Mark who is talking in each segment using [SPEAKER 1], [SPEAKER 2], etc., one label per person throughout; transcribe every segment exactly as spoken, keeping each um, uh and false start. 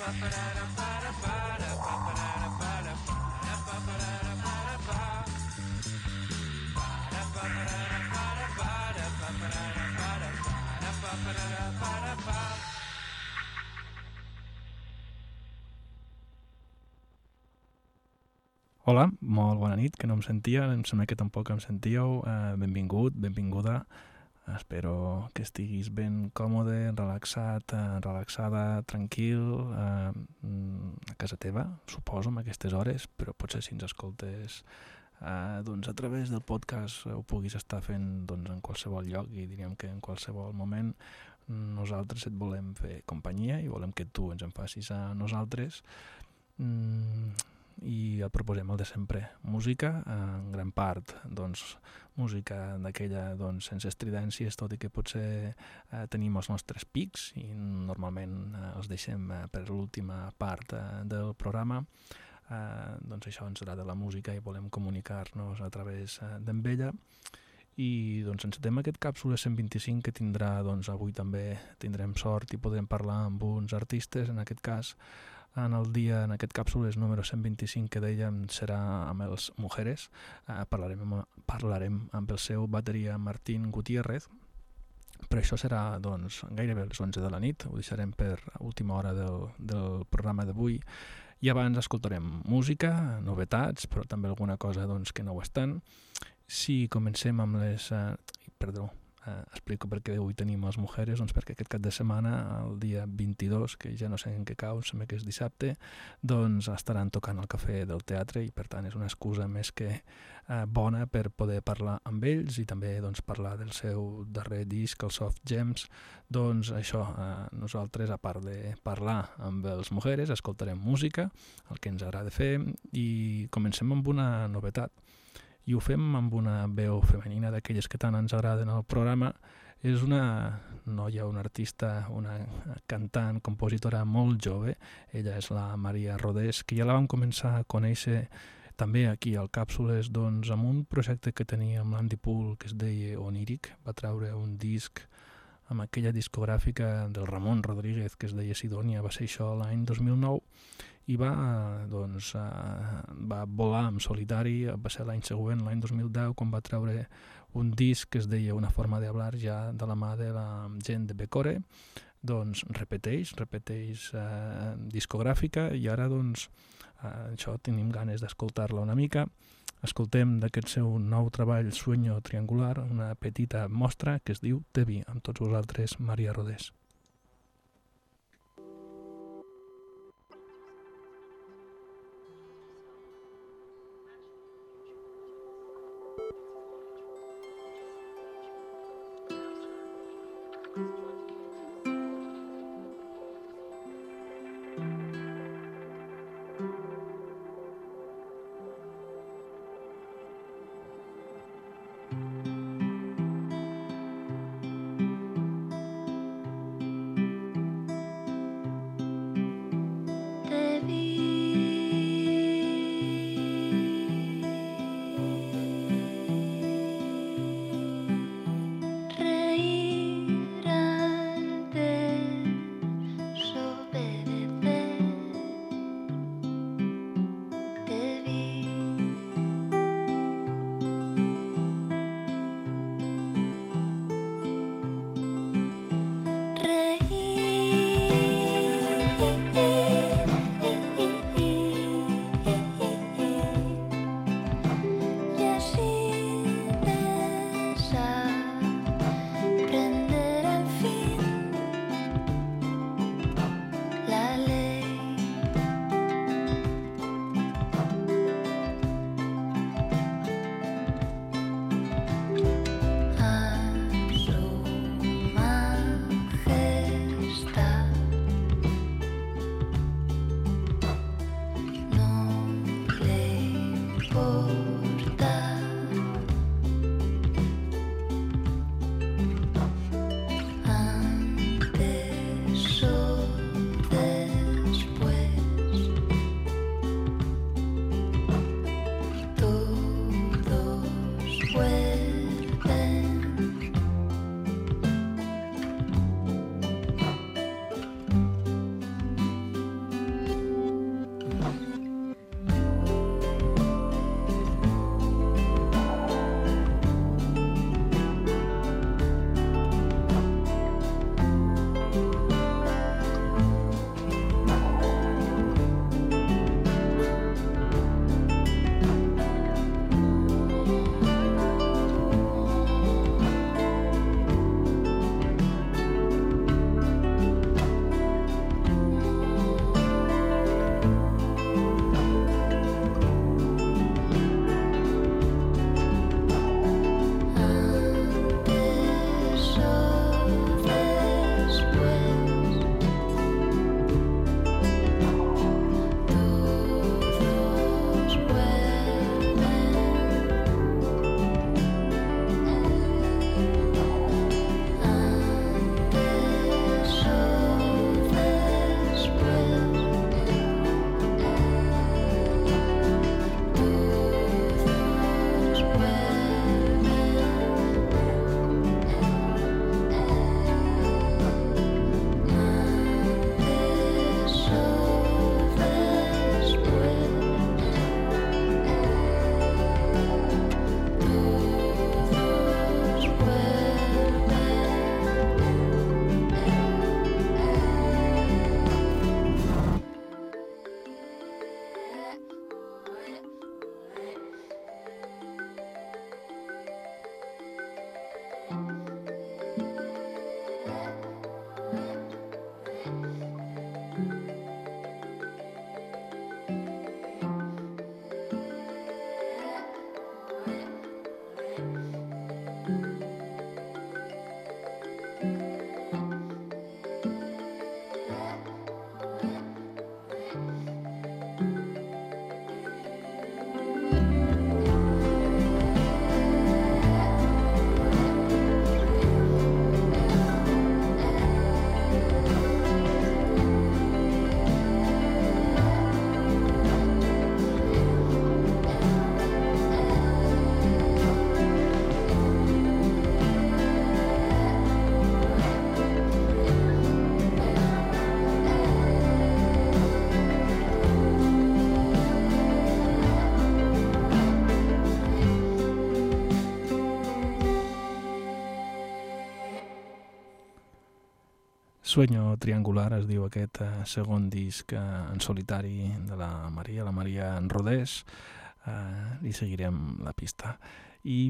[SPEAKER 1] Hola, molt bona nit, que no em sentia, em sembla que tampoc em sentíeu. Uh, benvingut, benvinguda. Espero que estiguis ben còmode, relaxat, uh, relaxada, tranquil, uh, a casa teva, suposo, en aquestes hores, però potser si ens escoltes uh, doncs a través del podcast ho puguis estar fent doncs, en qualsevol lloc, i diríem que en qualsevol moment nosaltres et volem fer companyia i volem que tu ens en facis a nosaltres. Mm, i el proposem el de sempre, música, en gran part doncs, música d'aquella doncs, sense estridències, tot i que potser eh, tenim els nostres pics i normalment eh, els deixem eh, per l'última part eh, del programa. Eh, doncs això ens agrada la música i volem comunicar-nos a través eh, d'en ella. I doncs encetem aquest càpsula cent vint-i-cinc que tindrà, doncs avui també tindrem sort i podrem parlar amb uns artistes, en aquest cas en el dia, en aquest càpsules número cent vint-i-cinc que dèiem serà amb els Mujeres. Eh, parlarem, parlarem amb el seu bateria Martín Gutiérrez, però això serà doncs, gairebé a les onze de la nit, ho deixarem per última hora del, del programa d'avui, i abans escoltarem música, novetats, però també alguna cosa doncs, que no ho és tant. Si comencem amb les... Eh, perdó, eh, explico per què avui tenim les Mujeres, doncs perquè aquest cap de setmana, el dia vint-i-dos, que ja no sé en què cau, sembla que és dissabte, doncs estaran tocant al Cafè del Teatre i per tant és una excusa més que eh, bona per poder parlar amb ells i també doncs, parlar del seu darrer disc, el Soft Gems. Doncs això, eh, nosaltres a part de parlar amb els Mujeres, escoltarem música, el que ens agrada fer, i comencem amb una novetat. I ho fem amb una veu femenina d'aquelles que tant ens agraden al programa. És una noia, una artista, una cantant, compositora molt jove. Ella és la Maria Rodés, que ja la vam començar a conèixer també aquí al Càpsules doncs, amb un projecte que tenia amb l'Andy Pool que es deia Oníric. Va treure un disc amb aquella discogràfica del Ramon Rodríguez que es deia Sidònia. Va ser això l'any dos mil nou. I va, doncs, va volar en solitari, va ser l'any següent, l'any dos mil deu, quan va treure un disc que es deia Una forma de hablar, ja de la mà de la gent de Becore. Doncs repeteix, repeteix eh, discogràfica, i ara doncs eh, això tenim ganes d'escoltar-la una mica. Escoltem d'aquest seu nou treball Sueño Triangular, una petita mostra que es diu Te vi, amb tots vosaltres, Maria Rodés.
[SPEAKER 2] Reír
[SPEAKER 1] Sueño Triangular es diu aquest eh, segon disc eh, en solitari de la Maria, la Maria Rodés. Uh, i seguirem la pista i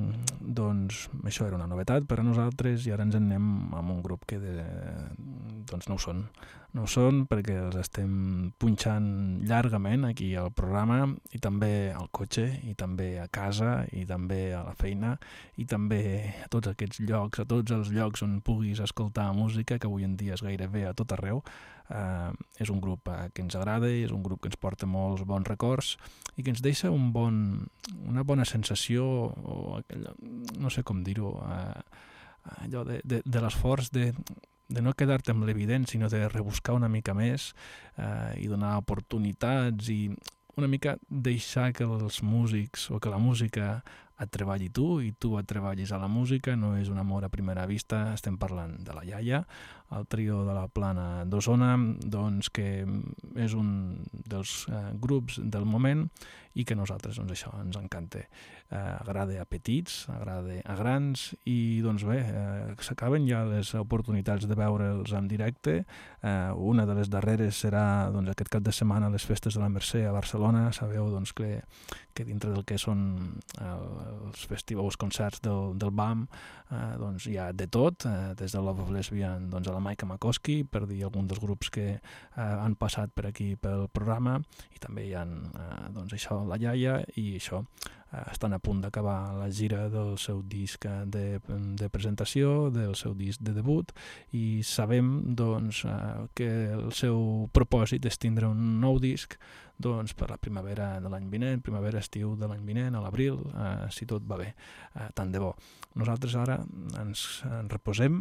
[SPEAKER 1] doncs això era una novetat per a nosaltres i ara ens en anem amb un grup que de, doncs no ho són no ho són perquè els estem punxant llargament aquí al programa i també al cotxe i també a casa i també a la feina i també a tots aquests llocs, a tots els llocs on puguis escoltar música que avui en dia és gairebé a tot arreu. Uh, és un grup uh, que ens agrada i és un grup que ens porta molts bons records i que ens deixa un bon, una bona sensació o aquell, no sé com dir-ho uh, allò de, de, de l'esforç de, de no quedar-te amb l'evident sinó de rebuscar una mica més uh, i donar oportunitats i una mica deixar que els músics o que la música et treballi tu i tu et treballis a la música, no és un amor a primera vista, estem parlant de la iaia, el trio de la Plana d'Osona, doncs que és un dels eh, grups del moment i que a nosaltres doncs això ens encanta. Eh, agrada a petits, agrada a grans i doncs bé, eh, s'acaben ja les oportunitats de veure'ls en directe. Eh, una de les darreres serà doncs, aquest cap de setmana a les festes de la Mercè a Barcelona. Sabeu doncs, que, que dintre del que són el, els festivals, concerts del, del B A M, eh, doncs hi ha de tot, eh, des de Love of Lesbian doncs, a la Maika Makoski, per dir algun dels grups que eh, han passat per aquí pel programa, i també hi ha eh, doncs, això, la iaia, i això eh, estan a punt d'acabar la gira del seu disc de, de presentació, del seu disc de debut, i sabem doncs, eh, que el seu propòsit és tindre un nou disc doncs, per la primavera de l'any vinent, primavera-estiu de l'any vinent, a l'abril, eh, si tot va bé, eh, tant de bo. Nosaltres ara ens, ens reposem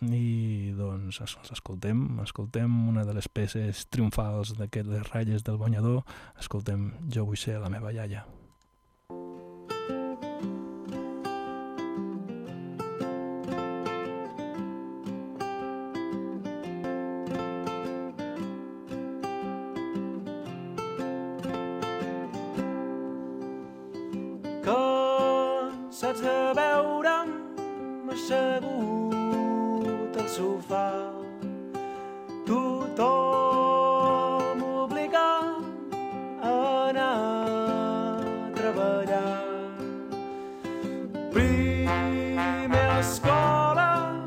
[SPEAKER 1] i doncs escoltem, escoltem una de les peces triomfals d'aquestes ratlles del guanyador, escoltem Jo vull ser la meva iaia.
[SPEAKER 2] Cansats de veure'm assegut al sofà, tothom obligat a anar a treballar. Primer a l'escola,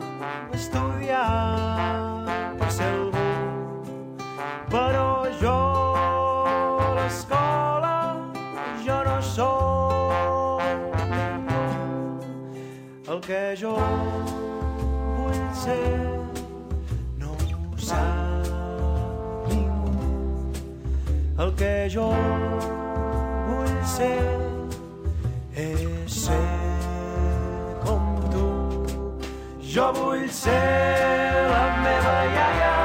[SPEAKER 2] estudiar per ser algú, però jo a l'escola jo no sóc el que jo vull ser, no ho sap ningú. El que jo vull ser és ser com tu. Jo vull ser la meva iaia,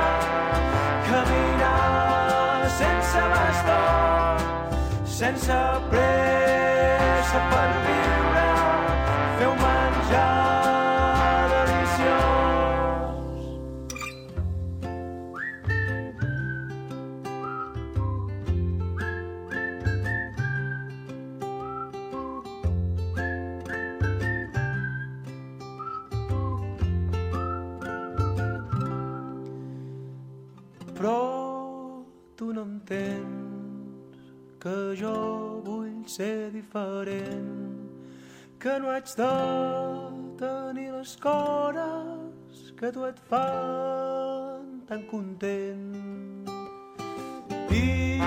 [SPEAKER 2] caminar sense bastó, sense pressa per viure, fer un menjar deliciós. Però tu no entens que jo vull ser diferent, que no haig de tenir les coses que tu et fan tan content. I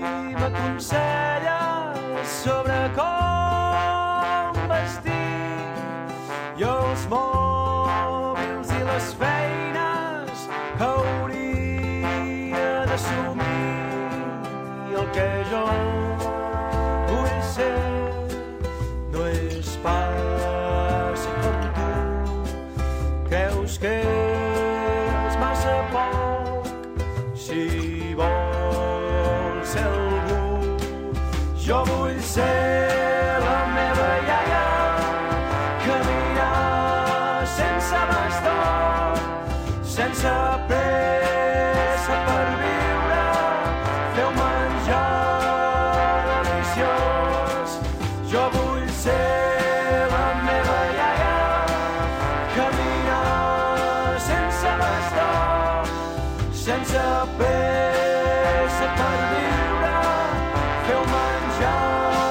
[SPEAKER 2] m'aconselles sobre com vestir, i els mòbils i les feines que hauria d'assumir. I el que jo vull ser no és pas com tu. Creus que és massa poc si vols ser algú. Jo vull ser la meva iaia, caminar sense bastó, sense pressa per viure, fer un menjar deliciós. Jo vull ser la meva iaia, caminar sense bastó, sense pressa per viure, feu menjar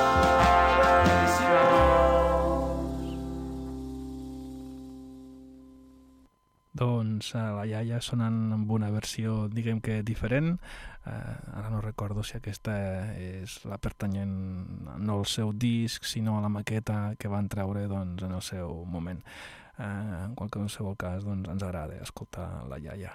[SPEAKER 1] Doncs eh, la iaia sonant amb una versió, diguem que diferent. Eh, ara no recordo si aquesta és la pertanyent no al seu disc, sinó a la maqueta que van treure doncs, en el seu moment. Eh, en qualsevol cas, doncs, ens agrada escoltar la iaia.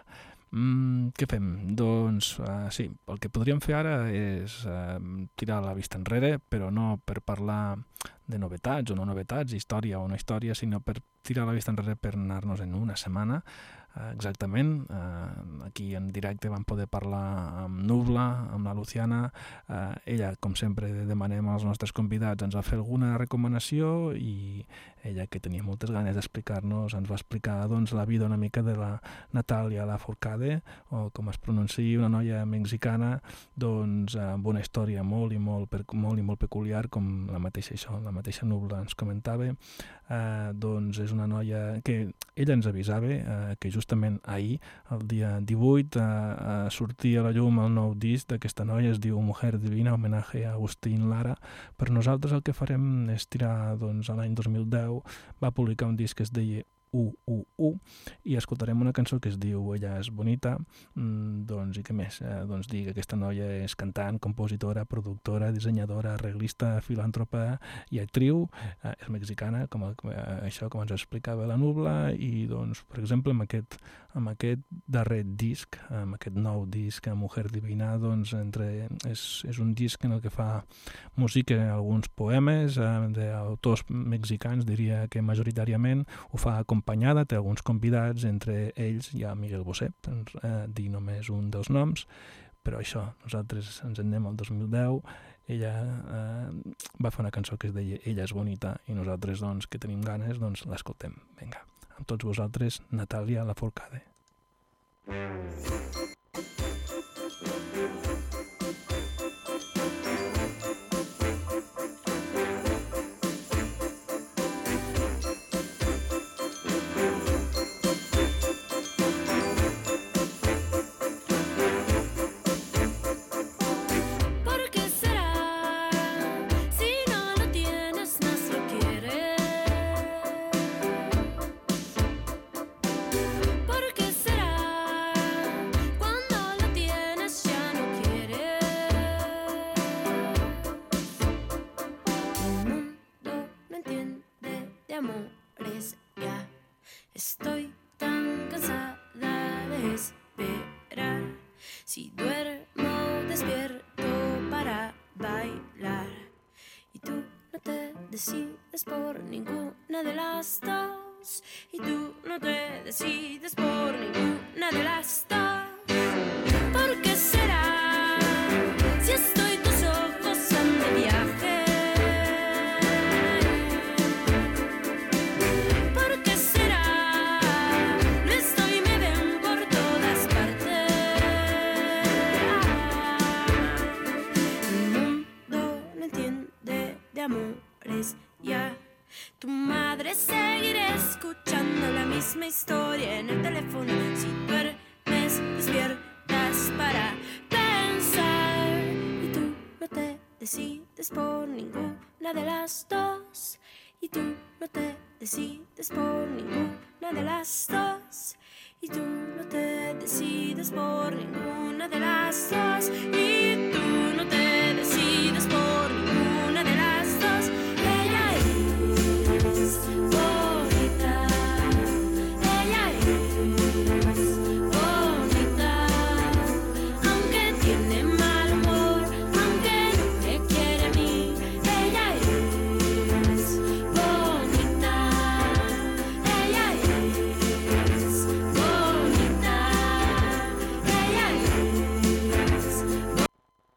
[SPEAKER 1] Mm, què fem? Doncs uh, sí, el que podríem fer ara és uh, tirar la vista enrere, però no per parlar de novetats o no novetats, història o no història, sinó per tirar la vista enrere per anar-nos en una setmana. Uh, exactament, uh, aquí en directe vam poder parlar amb Nubla, amb la Luciana. Uh, ella, com sempre demanem als nostres convidats, ens va fer alguna recomanació i ella, que tenia moltes ganes d'explicar-nos, ens va explicar doncs, la vida una mica de la Natalia Lafourcade, o com es pronuncia, una noia mexicana doncs, amb una història molt i molt, molt i molt peculiar, com la mateixa, això, la mateixa Nubla ens comentava. Eh, doncs és una noia que ella ens avisava eh, que justament ahir, el dia divuit, eh, eh, sortia a la llum el nou disc d'aquesta noia, es diu Mujer Divina, homenatge a Agustín Lara. Per nosaltres el que farem és tirar doncs, a l'any dos mil deu, va publicar un disc que es deia U U U i escoltarem una cançó que es diu Ella és bonita. Mm, doncs i què més? Eh, doncs dir que aquesta noia és cantant, compositora, productora, dissenyadora, arreglista, filàntropa i actriu. Eh, és mexicana, com, com eh, això com ens explicava la Nubla, i doncs per exemple amb aquest, amb aquest darrer disc, amb aquest nou disc, Mujer Divina, doncs entre, és, és un disc en el que fa música, alguns poemes eh, d'autors mexicans, diria que majoritàriament ho fa acompanyada, té alguns convidats, entre ells hi ha Miguel Bosé, per eh, dir només un dels noms, però això, nosaltres ens en anem al dos mil deu, ella eh, va fer una cançó que es deia Ella és bonita, i nosaltres, doncs, que tenim ganes, doncs l'escoltem. Vinga, amb tots vosaltres, Natalia Lafourcade.
[SPEAKER 3] Decides por ninguna de las dos, y tú no te decides por ninguna de las dos. ¿Por qué será? Si estoy tus ojos en de viaje. ¿Por qué será? No estoy, me ven por todas partes. El mundo no entiende de amor. Ya, tu madre seguirá escuchando la misma historia en el teléfono. Si duermes, despiertas para pensar, y tú no te decides por ninguna de las dos, y tú no te decides por ninguna de las dos, y tú no te decides por ninguna de las dos, y tú no te decides por ninguna de las dos. Bonita, ella es bonita, aunque tiene mal humor, aunque no me quiere a mí. Ella es bonita, ella es bonita, ella es bonita.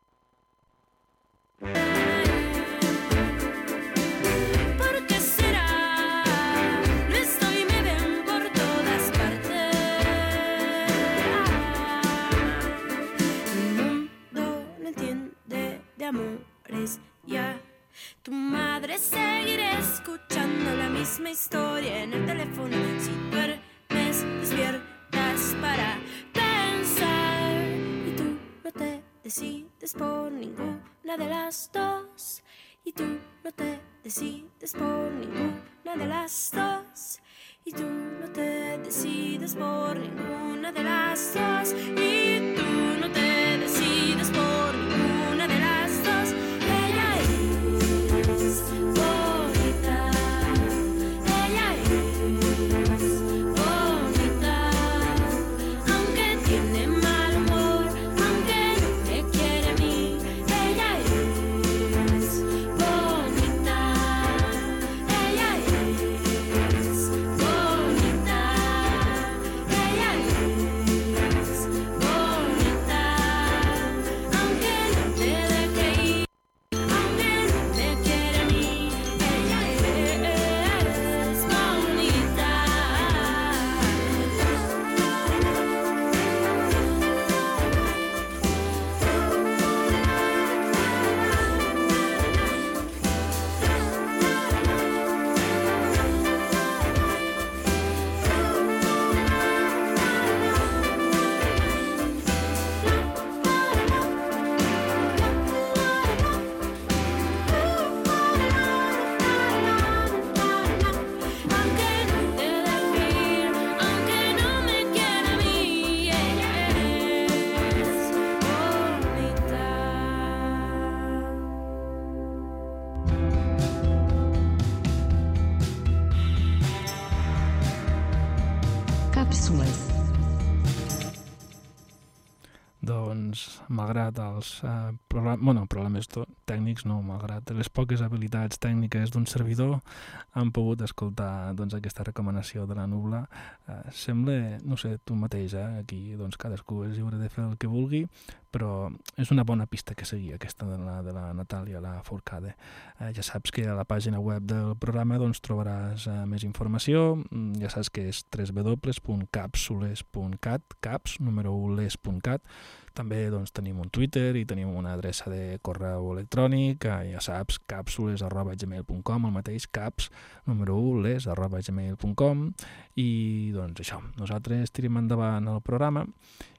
[SPEAKER 3] Amores, ya. Tu madre seguirá escuchando la misma historia en el teléfono. Si duermes, despiertas para pensar. ninguna de las dos. Y tú no te decides por ninguna de las dos. Y tú no te decides por ninguna de las dos. Y tú no te decides por ninguna de las dos. Ella es bonita. Ella es bonita. Aunque tiene mal humor, aunque no me quiere a mí. Ella es bonita. Ella es bonita. Ella es bonita. Aunque no te deje ir, aunque no me quiere a mí. Ella es bonita. Aunque no te deje ir, aunque no me quiera a mí, ella es bonita.
[SPEAKER 4] Càpsules.
[SPEAKER 1] Doncs, malgrat els eh, proble- bueno, problemes to- tècnics, no, malgrat les poques habilitats tècniques d'un servidor, han pogut escoltar doncs, aquesta recomanació de la Nubla. Eh, sembla, no sé, tu mateix, eh, aquí doncs, cadascú és lliure de fer el que vulgui, però és una bona pista que seguir, aquesta de la, de la Natàlia Lafourcade. Eh, ja saps que a la pàgina web del programa doncs, trobaràs eh, més informació, mm, ja saps que és w w w punt capsules punt cat, caps, número u, les punt cat. També doncs, tenim un Twitter i tenim una adreça de correu electrònic, eh, ja saps, càpsules arroba gmail punt com, el mateix, caps, número u, les arroba gmail punt com, i doncs això, nosaltres tirem endavant el programa.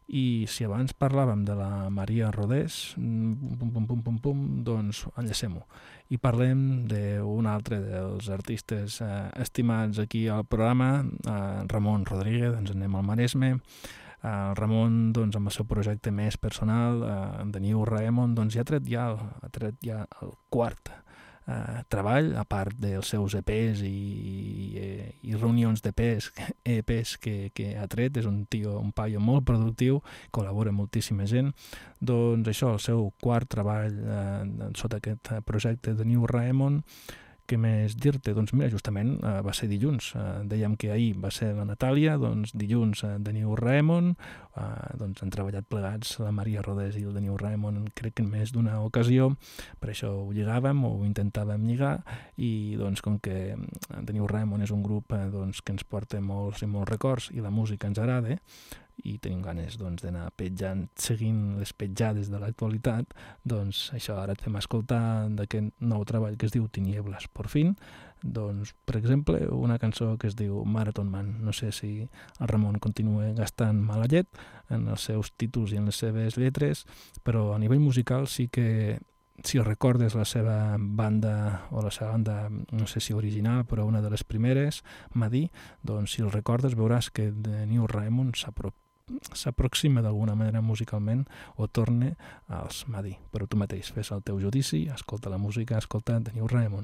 [SPEAKER 1] I si abans parlàvem de la Maria Rodés, mm, pum, pum, pum, pum, pum, doncs enllacem-ho. I parlem d'un altre dels artistes eh, estimats aquí al programa, eh, Ramon Rodríguez, ens anem al Maresme. El Ramon, doncs, amb el seu projecte més personal, eh, The New Raymond, doncs, ja ha tret ja el, ha tret ja el quart eh, treball, a part dels seus E Pes i, i, i reunions d'E Pes, E Pes que, que ha tret. És un tio, un paio molt productiu, col·labora amb moltíssima gent. Doncs això, el seu quart treball eh, sota aquest projecte The New Raymond. Què més dir-te? Doncs mira, justament eh, va ser dilluns. Eh, dèiem que ahir va ser la Natàlia, doncs dilluns eh, The New Raymond. Eh, doncs han treballat plegats la Maria Rodés i el The New Raymond, crec que en més d'una ocasió. Per això ho lligàvem o ho intentàvem lligar, i doncs com que The New Raymond és un grup eh, doncs, que ens porta molts i molts records i la música ens agrada, i tenim ganes doncs, d'anar petjant, seguint les petjades de l'actualitat, doncs això, ara et fem escoltar d'aquest nou treball que es diu Tinieblas por fin. Doncs, per exemple, una cançó que es diu Marathon Man. No sé si el Ramon continua gastant mala llet en els seus títols i en les seves lletres, però a nivell musical sí que, si recordes la seva banda, o la seva banda, no sé si original, però una de les primeres, Madí, doncs si el recordes veuràs que The New Raymond s'apropà s'aproxima d'alguna manera musicalment o torna als Madí. Però tu mateix fes el teu judici, escolta la música, escolta The New Raymond.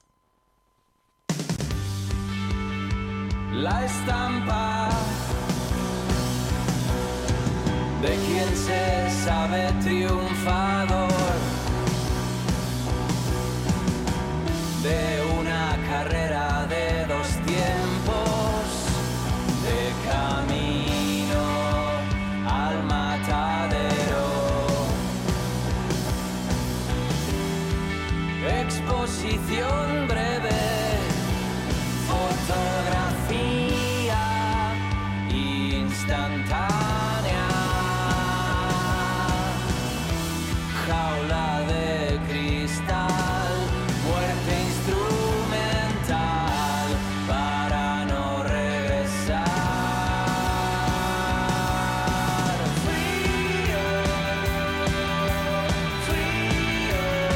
[SPEAKER 2] La estampa de quien se sabe triunfador de una carrera de dos tiempos, de camino al matadero. Exposición breve, fotografía instantánea, jaula de cristal, muerte instrumental para no regresar. Frío, frío,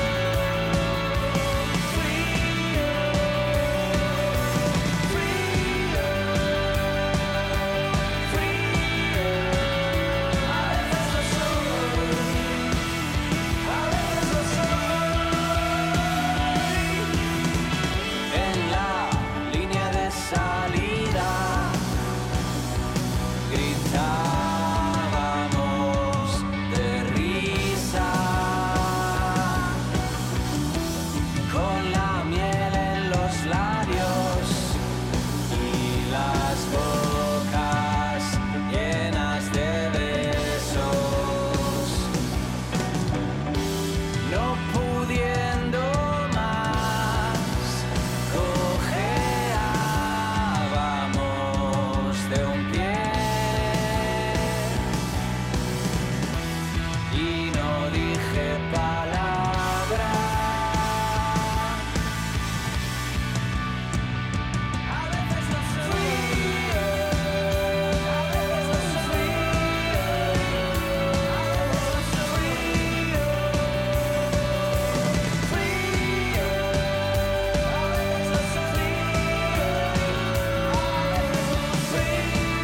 [SPEAKER 2] gritábamos de risa, con la miel en los labios y las bocas llenas de besos, no pudiendo más, cojeábamos de un pie y no dije palabra. A veces no soy frío, a veces no soy frío, a veces no soy frío, frío, a veces no soy frío, a veces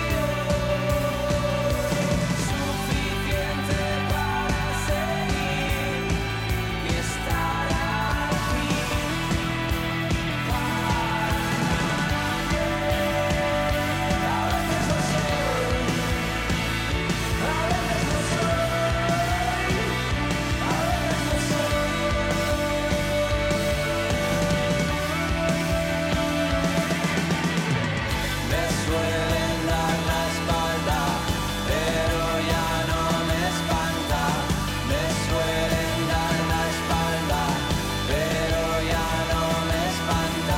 [SPEAKER 2] no soy suficiente para seguir y estar aquí para nadie. A veces no soy, a veces no soy, a veces no soy. Me suelen dar la espalda, pero ya no me espanta. Me suelen dar la espalda, pero ya no me espanta.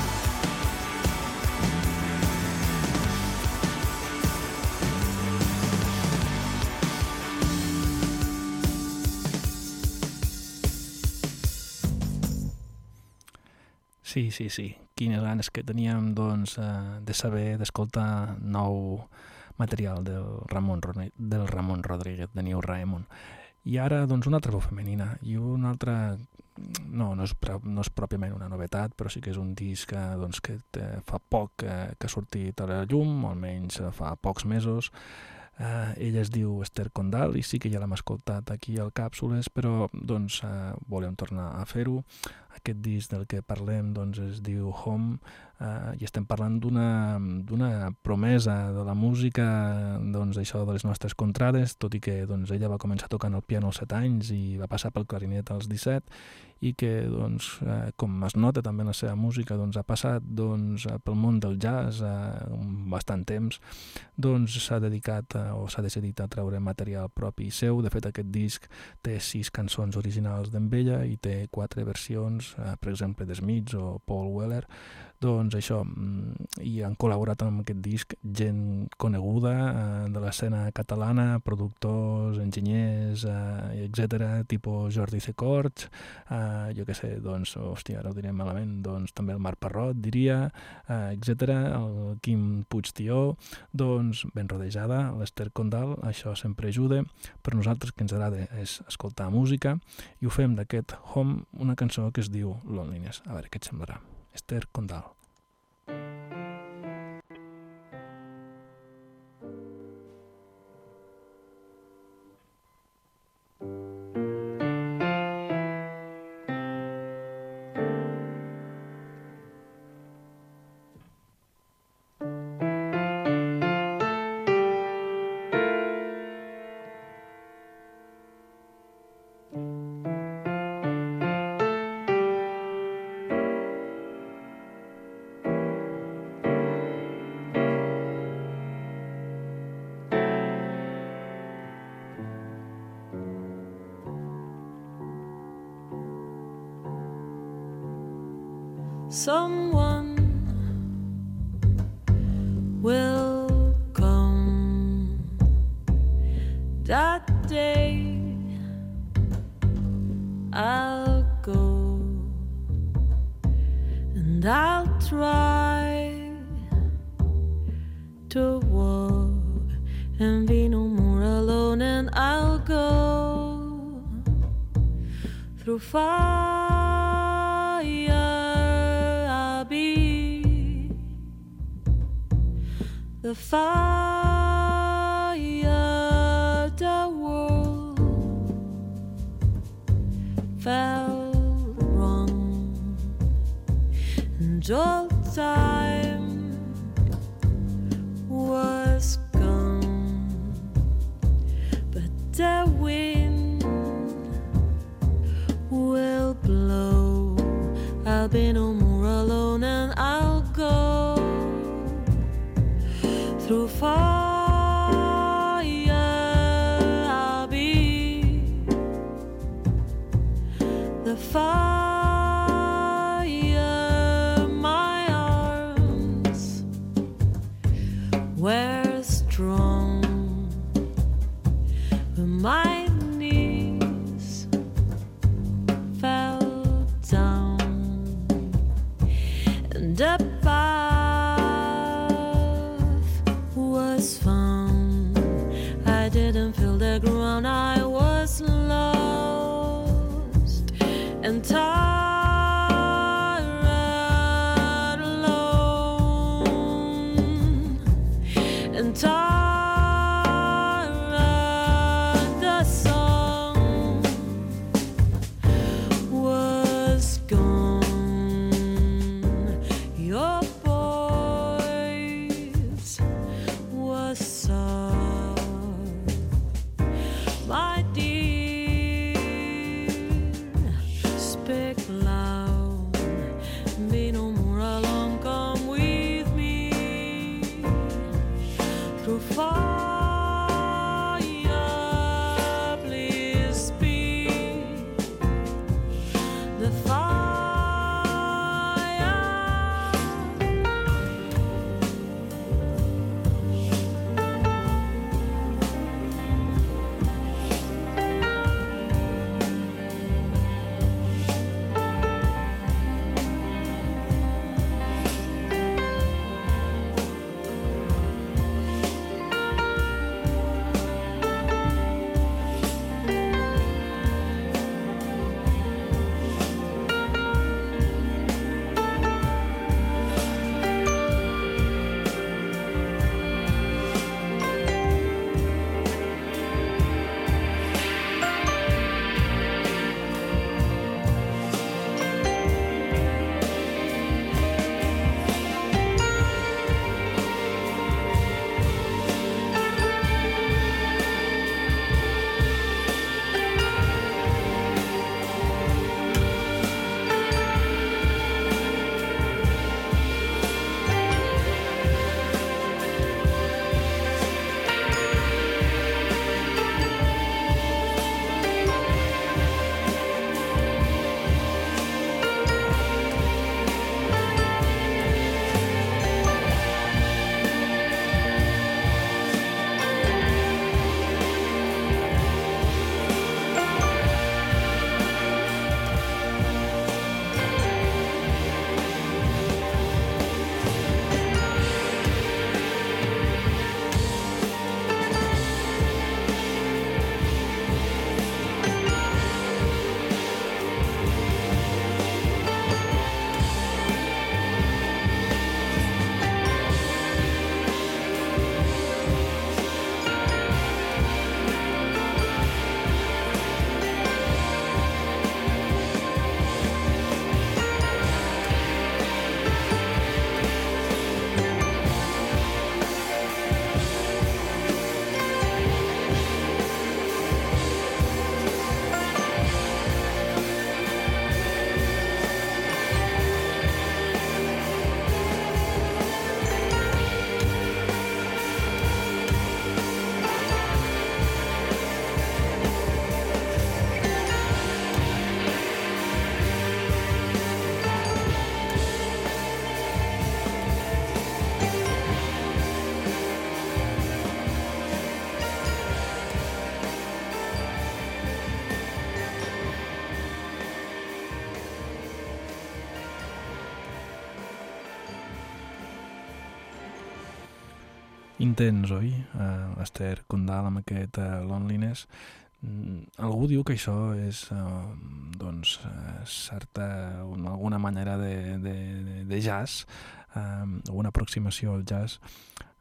[SPEAKER 1] Sí, sí, sí. Quines ganes que teníem, doncs, eh, de saber, d'escoltar nou material del Ramon, Ro- del Ramon Rodríguez, de New Raymond. I ara, doncs, una altra veu femenina i una altra... No, no és, pro- no és pròpiament una novetat, però sí que és un disc que, doncs, que té, fa poc que, que ha sortit a la llum, o almenys eh, fa pocs mesos. Eh, ella es diu Esther Condal i sí que ja l'hem escoltat aquí al Càpsules, però doncs, eh, volem tornar a fer-ho. Aquest disc del que parlem doncs, es diu Home, eh, i estem parlant d'una d'una promesa de la música, doncs, això de les nostres contrades, tot i que doncs, ella va començar tocant el piano als set anys i va passar pel clarinet als disset, i que, doncs, eh, com es nota també en la seva música, doncs, ha passat doncs, pel món del jazz eh, bastant temps, doncs s'ha dedicat eh, o s'ha decidit a treure material propi seu. De fet, aquest disc té sis cançons originals d'en ella i té quatre versions, eh, per exemple, de Smiths o Paul Weller. Doncs això, mm, i han col·laborat amb aquest disc gent coneguda eh, de l'escena catalana, productors, enginyers, eh, etcètera, tipus Jordi C. Corts, eh, jo què sé, doncs, hòstia, ara ho diré malament, doncs també el Marc Parrot, diria, eh, etcètera, el Quim Puigtió, doncs ben rodejada, l'Esther Condal, això sempre ajuda. Per nosaltres que ens agrada és escoltar música i ho fem d'aquest Home, una cançó que es diu Loneliness. A veure què et semblarà. Esther Condal.
[SPEAKER 3] Someone will come that day. I'll go and I'll try to walk and be no more alone, and I'll go through fire. I'll be the fire the world felt wrong, and all time was gone. the wind will blow. I'll be no more alone, and I'll go through fire. I'll be the fire. My arms were strong, but my knees fell down, and the path was found. I didn't feel the ground, I was lost and tired, alone and tired. The song was gone. Your voice was soft, my dear. Speak loud, be no more alone. Come with me through fire. Please be the fire.
[SPEAKER 1] Intens, oi? Uh, L'Ester Condal amb aquest uh, Loneliness. Mm, algú diu que això és uh, doncs, uh, certa, una, alguna manera de, de, de jazz, uh, una aproximació al jazz.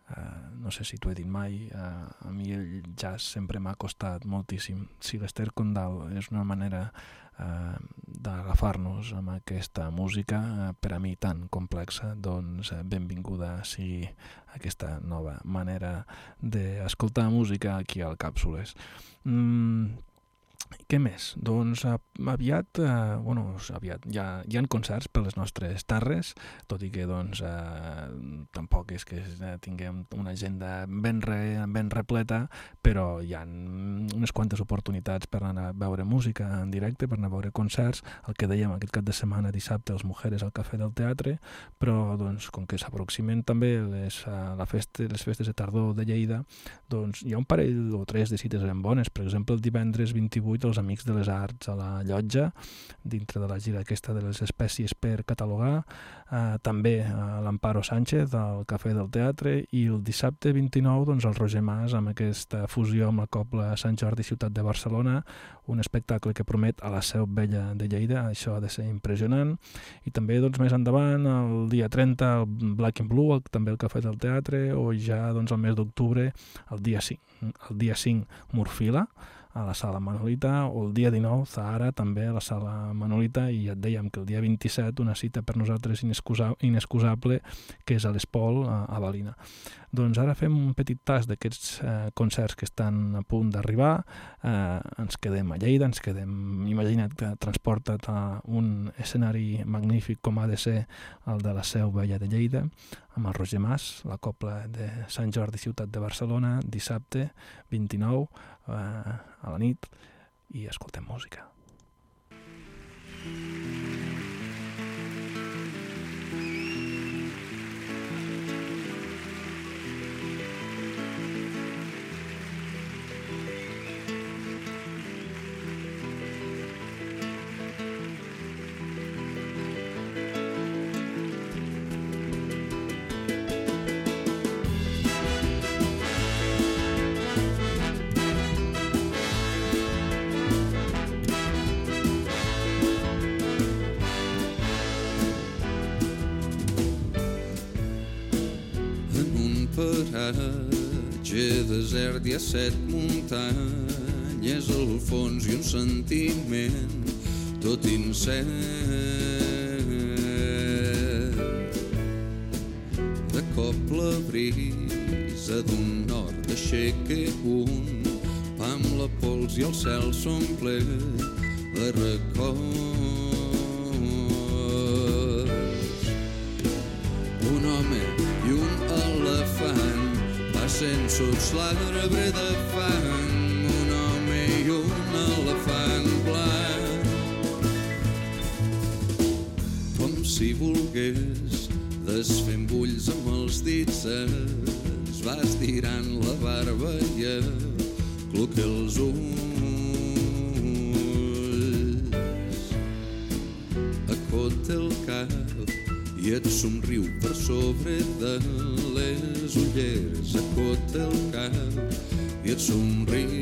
[SPEAKER 1] Uh, no sé si t'ho he dit mai, uh, a mi el jazz sempre m'ha costat moltíssim. Si l'Ester Condal és una manera uh, d'agafar-nos amb aquesta música, uh, per a mi tan complexa, doncs uh, benvinguda sigui aquesta nova manera d'escoltar música aquí al Càpsules. Mm, Què més? Doncs aviat, eh, bueno, aviat hi ha, hi ha concerts per les nostres terres, tot i que doncs, eh, tampoc és que tinguem una agenda ben, re, ben repleta, però hi ha unes quantes oportunitats per anar a veure música en directe, per anar a veure concerts, el que dèiem aquest cap de setmana dissabte, els Mujeres al Cafè del Teatre, però doncs, com que s'aproximen també les, la festa, les festes de tardor de Lleida, doncs hi ha un parell o tres de cites ben bones. Per exemple, el divendres vint-i-vuit els Amics de les Arts a la Llotja, dintre de la gira aquesta de les espècies per catalogar, eh, també a l'Amparo Sánchez al Cafè del Teatre, i el dissabte vint-i-nou doncs, el Roger Mas amb aquesta fusió amb la Cobla Sant Jordi Ciutat de Barcelona, un espectacle que promet a la Seu Vella de Lleida, això ha de ser impressionant. I també doncs, més endavant, el dia trenta, el Black and Blue, el, també el Cafè del Teatre, o ja doncs, el mes d'octubre, el dia cinc, el dia cinc Murfila, a la Sala Manolita, o el dia dinou, Zahara, també a la Sala Manolita, i ja et dèiem que el dia vint-i-set una cita per nosaltres inexcusa inexcusable, que és a l'Espol, a, a Balina. Doncs ara fem un petit tas d'aquests eh, concerts que estan a punt d'arribar, eh, ens quedem a Lleida, ens quedem, imagina't que transporta't a un escenari magnífic com ha de ser el de la Seu Vella de Lleida, amb el Roger Mas, la Cobla de Sant Jordi Ciutat de Barcelona, dissabte vint-i-nou, eh, a la nit, i escoltem música.
[SPEAKER 4] Paratge desert hi ha set muntanyes al fons i un sentiment tot incert de cop la brisa d'un nord aixeca un pa amb la pols i el cel s'omple de records. Un home i un elefant passen sots l'arbre de fang, un home i un elefant blanc. Com si volgués desfent bulls amb els dits, es va estirant la barba i acluca els ulls. Acota el cap i et somriu per sobre de les ulleres, acota el cap i et somriu.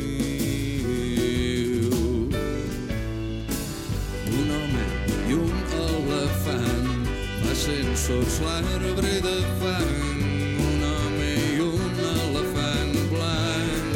[SPEAKER 4] Un home i un elefant passen sots l'arbre de fang, un home i un elefant blanc.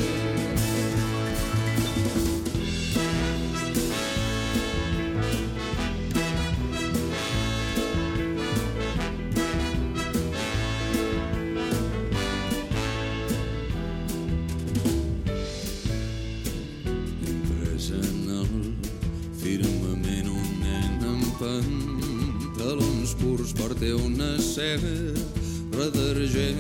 [SPEAKER 4] Pantalons curts porta una serra d'argent.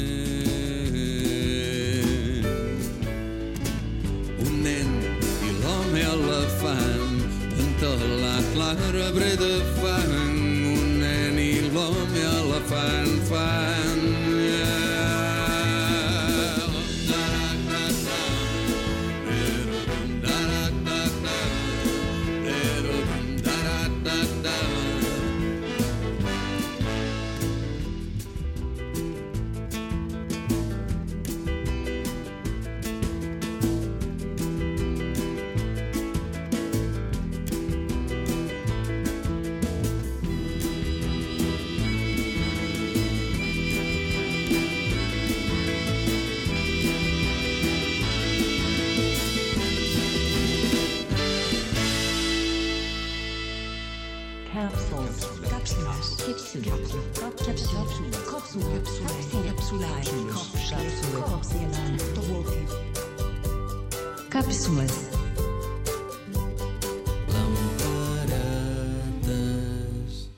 [SPEAKER 4] Un nen i l'home elefant entelat l'arbre de fang, un nen i l'home elefant fan.
[SPEAKER 5] Cápsulas.
[SPEAKER 4] Lamparadas.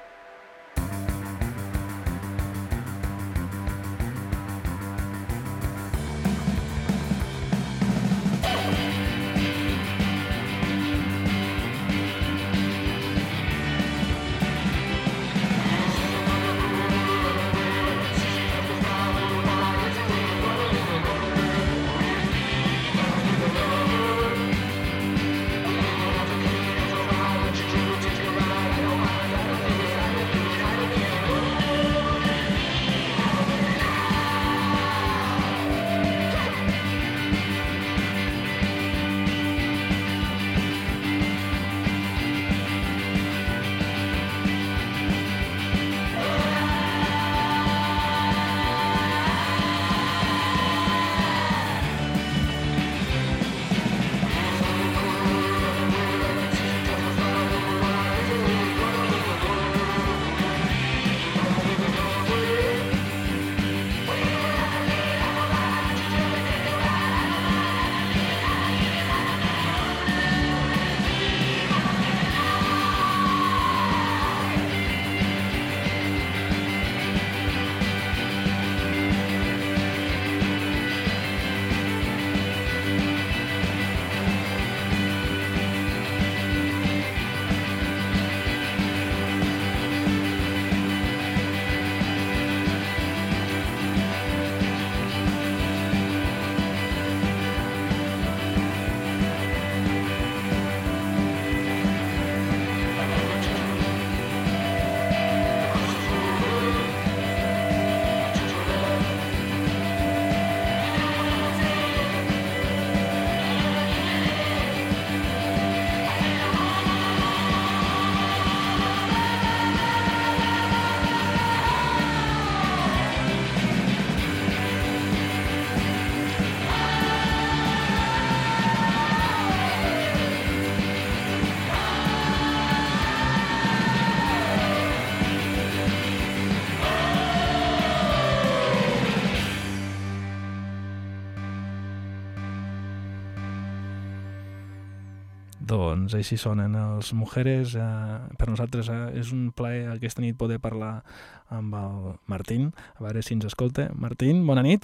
[SPEAKER 1] Doncs així sonen els Mujeres. Eh, per nosaltres eh, és un plaer aquesta nit poder parlar amb el Martín, a veure si ens escolta. Martín, bona nit.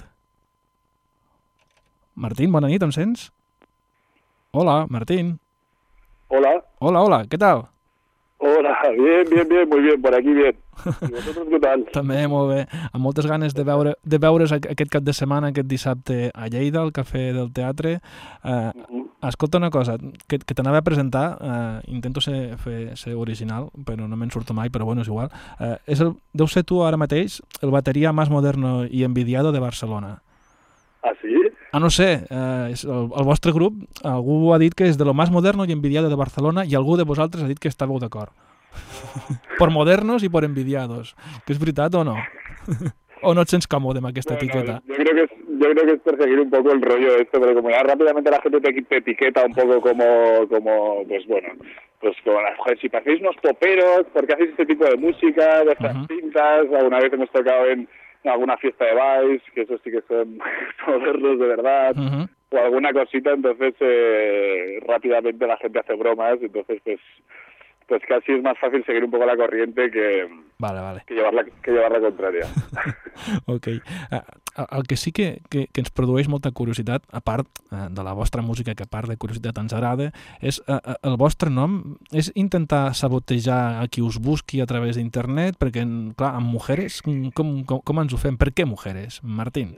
[SPEAKER 1] Martín, bona nit, em sents? Hola, Martín.
[SPEAKER 6] Hola.
[SPEAKER 1] Hola, hola, què tal?
[SPEAKER 6] Hola, bien, bien, bien, muy bien, por aquí bien. ¿Y vosotros qué tal?
[SPEAKER 1] També, molt bé. Amb moltes ganes de veure de veure's aquest cap de setmana, aquest dissabte a Lleida, al Cafè del Teatre. Eh,
[SPEAKER 6] Uh-huh.
[SPEAKER 1] escolta una cosa, que, que t'anava a presentar, eh, intento ser, fer, ser original, però no me'n surto mai, però bueno, és igual. Eh, és el, deu ser tu ara mateix el bateria més moderno i envidiado de Barcelona.
[SPEAKER 6] ¿Ah, sí?
[SPEAKER 1] Ah, no sé, eh, és el, el vostre grup, algú ha dit que és de lo más moderno y envidiado de Barcelona i algú de vosaltres ha dit que estàveu d'acord. Por modernos y por envidiados. Que és veritat o no? ¿O no et sents còmode amb aquesta
[SPEAKER 6] Bueno,
[SPEAKER 1] etiqueta?
[SPEAKER 6] yo creo que es, yo creo que es perseguir un poco el rollo esto, pero como ya rápidamente la gente te, te etiqueta un poco como, como, pues bueno, pues como, joder, si pasáis unos poperos, ¿por qué hacéis este tipo de música, de estas
[SPEAKER 1] Ujú.
[SPEAKER 6] pintas? Alguna vez hemos tocado en alguna fiesta de Vice, que eso sí que son modernos de verdad,
[SPEAKER 1] Uh-huh.
[SPEAKER 6] o alguna cosita, entonces eh, rápidamente la gente hace bromas, entonces pues pues casi es más fácil seguir un poco la corriente que,
[SPEAKER 1] Vale, vale.
[SPEAKER 6] que llevar la que llevar la contraria.
[SPEAKER 1] Ok. Uh, el que sí que, que, que ens produeix molta curiositat, a part uh, de la vostra música, que a part de curiositat ens agrada, és uh, el vostre nom, és intentar sabotejar a qui us busqui a través d'internet, perquè, clar, amb Mujeres, com, com, com ens ho fem? Per què Mujeres, Martín?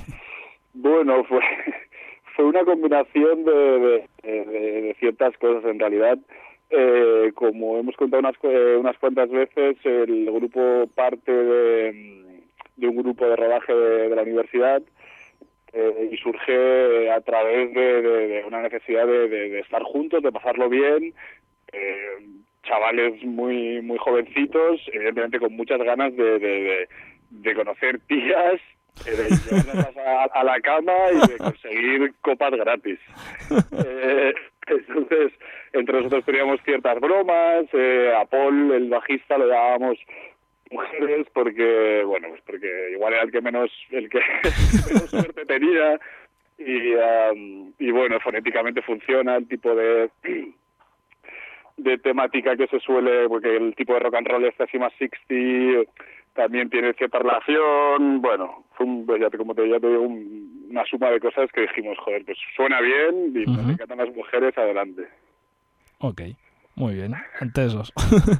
[SPEAKER 6] Bueno, fue fue una combinación de, de, de, de ciertas cosas en realidad. Eh, como hemos contado unas, eh, unas cuantas veces, el grupo parte de, de un grupo de rodaje de, de la universidad eh, y surge a través de, de, de una necesidad de, de, de estar juntos, de pasarlo bien, eh, chavales muy muy jovencitos, evidentemente con muchas ganas de, de, de, de conocer tías, eh, de llevarlas a, a la cama y de conseguir copas gratis. Eh, entonces, entre nosotros teníamos ciertas bromas, eh, a Paul, el bajista, le dábamos mujeres porque, bueno, pues porque igual era el que menos, el que menos suerte tenía y, um, y bueno, fonéticamente funciona el tipo de de temática que se suele, porque el tipo de rock and roll este así más sesenta también tiene cierta relación, bueno, fue un, pues ya te, como te, ya te digo, un, una suma de cosas que dijimos, joder, pues suena bien y nos
[SPEAKER 1] Uh-huh.
[SPEAKER 6] encantan las mujeres, adelante.
[SPEAKER 1] Ok, muy bien, entesos.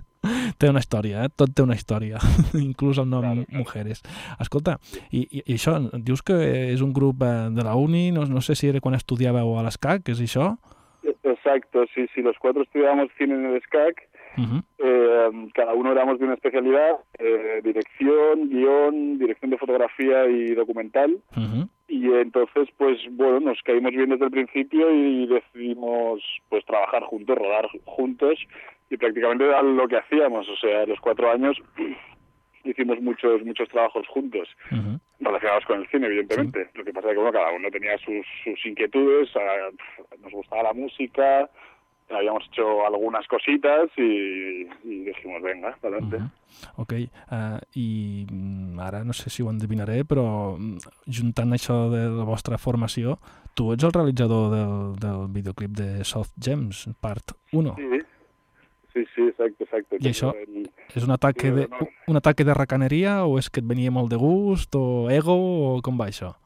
[SPEAKER 1] Té una història, eh? Tot té una història, inclús el nom
[SPEAKER 6] Claro, claro.
[SPEAKER 1] Mujeres. Escolta, i, i, i això, dius que és un grup eh, de la uni, no, no sé si era quan estudiàveu a l'ESCAC, és això?
[SPEAKER 6] Exacto, sí, sí, los cuatro estudiábamos cine en el SCAC,
[SPEAKER 1] Uh-huh.
[SPEAKER 6] eh, cada uno éramos de una especialidad, eh, dirección, guión, dirección de fotografía y documental,
[SPEAKER 1] Uh-huh.
[SPEAKER 6] y entonces, pues bueno, nos caímos bien desde el principio y decidimos pues trabajar juntos, rodar juntos, y prácticamente era lo que hacíamos, o sea, los cuatro años hicimos muchos muchos trabajos juntos,
[SPEAKER 1] Uh-huh.
[SPEAKER 6] relacionados con el cine, evidentemente. Sí. Lo que pasa es que bueno, cada uno tenía sus, sus inquietudes, uh, nos gustaba la música, habíamos hecho algunas cositas y, y dijimos, venga, adelante.
[SPEAKER 1] Uh-huh. Ok, uh, i ara no sé si ho endevinaré, però juntant això de la vostra formació, tu ets el realitzador del, del videoclip de Soft Gems, part uno.
[SPEAKER 6] Sí, sí, sí, exacto, exacto.
[SPEAKER 1] I això
[SPEAKER 6] el...
[SPEAKER 1] és un ataque, de, un ataque de racaneria o és que et venia molt de gust o ego o com va això?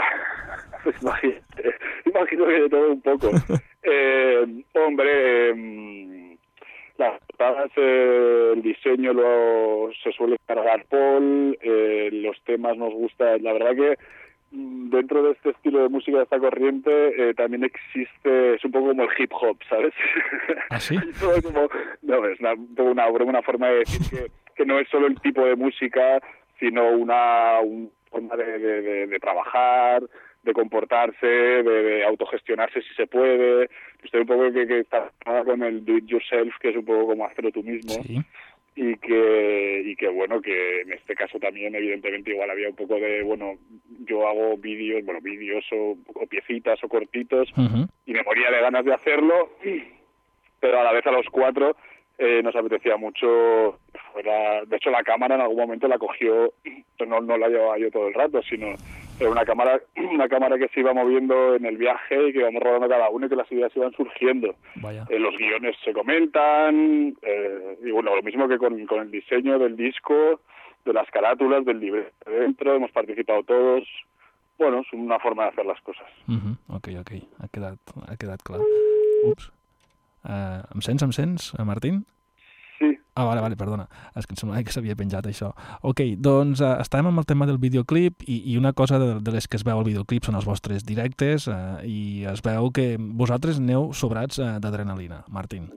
[SPEAKER 6] Pues imagínate, imagino que de todo un poco. eh, hombre, eh, las portadas, eh, el diseño lo se suele cargar Paul, eh, los temas nos gusta. La verdad que dentro de este estilo de música, de esta corriente, eh, también existe, es un poco como el hip hop, ¿sabes?
[SPEAKER 1] ¿Ah, sí?
[SPEAKER 6] Es como, no, es una, una, una forma de decir que, que no es solo el tipo de música, sino una, una forma de, de, de, de trabajar, de comportarse, de, de autogestionarse si se puede. Estoy un poco que, que está con el do it yourself, que es un poco como hacerlo tú mismo.
[SPEAKER 1] Sí.
[SPEAKER 6] Y que, y que bueno, que en este caso también evidentemente igual había un poco de, bueno, yo hago vídeos, bueno, vídeos o, o piecitas o cortitos,
[SPEAKER 1] Uh-huh.
[SPEAKER 6] y me moría de ganas de hacerlo, pero a la vez a los cuatro eh, nos apetecía mucho fuera. De hecho la cámara en algún momento la cogió, no, no la llevaba yo todo el rato, sino era una cámara, una cámara que se iba moviendo en el viaje y que íbamos rodando cada uno y que las ideas iban surgiendo.
[SPEAKER 1] Vaya.
[SPEAKER 6] Eh, los guiones se comentan, eh, y bueno, lo mismo que con, con el diseño del disco, de las carátulas, del libreto de dentro, hemos participado todos. Bueno, és una forma de fer les coses.
[SPEAKER 1] Uh-huh. Ok, ok, ha quedat, ha quedat clar. Ups. Uh, em sents, em sents, Martín?
[SPEAKER 6] Sí.
[SPEAKER 1] Ah, vale, vale, perdona. És que em semblava que s'havia penjat això. Ok, doncs uh, estàvem amb el tema del videoclip i, i una cosa de, de les que es veu al videoclip són els vostres directes uh, i es veu que vosaltres aneu sobrats uh, d'adrenalina, Martín.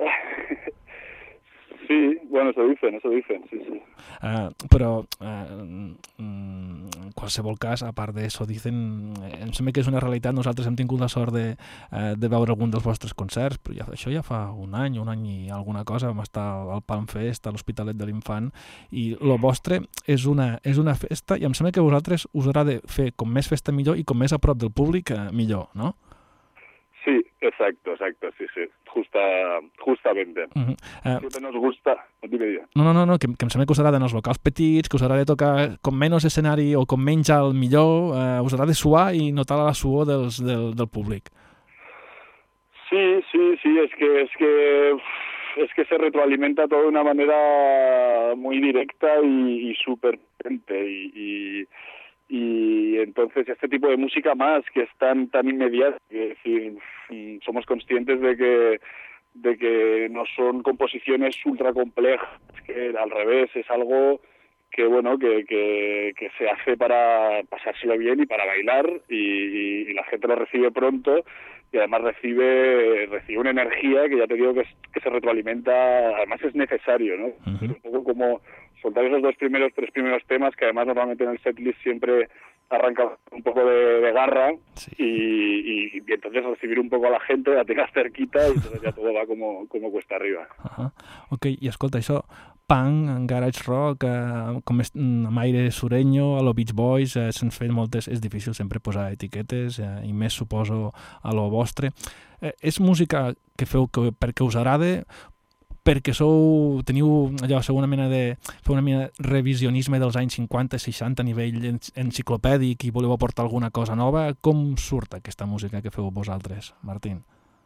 [SPEAKER 6] Sí, bueno, eso dicen, eso dicen, sí, sí.
[SPEAKER 1] Uh, però uh, en qualsevol cas, a part d'això dicen, em sembla que és una realitat. Nosaltres hem tingut la sort de, uh, de veure algun dels vostres concerts, però ja, això ja fa un any, un any i alguna cosa. Vam estar al Palm Fest, a l'Hospitalet de l'Infant, i el vostre és una, és una festa, i em sembla que a vosaltres us haurà de fer com més festa millor i com més a prop del públic uh, millor, no?
[SPEAKER 6] Sí, exacto, exacto, sí, sí, Justa, justamente.
[SPEAKER 1] Uh-huh. Uh,
[SPEAKER 6] Siempre nos gusta, no dime dia.
[SPEAKER 1] No, no, no, no que, que em sembla que us agrada en els locals petits, que us agrada tocar com menys escenari o com menys al millor, uh, us agrada suar i notar la suor dels, del, del públic.
[SPEAKER 6] Sí, sí, sí, es que, es que, es que se retroalimenta todo de una manera muy directa y, y súper potente y... y y entonces este tipo de música más que es tan tan inmediata, es decir, somos conscientes de que de que no son composiciones ultra complejas, que al revés es algo que bueno que, que, que se hace para pasárselo bien y para bailar y, y la gente lo recibe pronto y además recibe recibe una energía que ya te digo que, es, que se retroalimenta, además es necesario, ¿no? Uh-huh. Es un poco como soltar esos dos primeros, tres primeros temas que además normalmente en el setlist siempre arranca un poco de, de garra, sí. y, y, y entonces recibir un poco a la gente, la tengas cerquita y entonces ya todo va como, como cuesta arriba.
[SPEAKER 1] Uh-huh. Ok, i escolta, això, punk, garage rock, eh, com és, amb aire sureño, a lo Beach Boys, eh, s'han fet moltes, és difícil sempre posar etiquetes, eh, i més suposo a lo vostre. Eh, és música que feu que, perquè us agrada, perquè sou, teniu allò, sou una mena de, feu una mena de revisionisme dels anys cinquanta seixanta a nivell enciclopèdic i voleu aportar alguna cosa nova. Com surt aquesta música que feu vosaltres, Martín?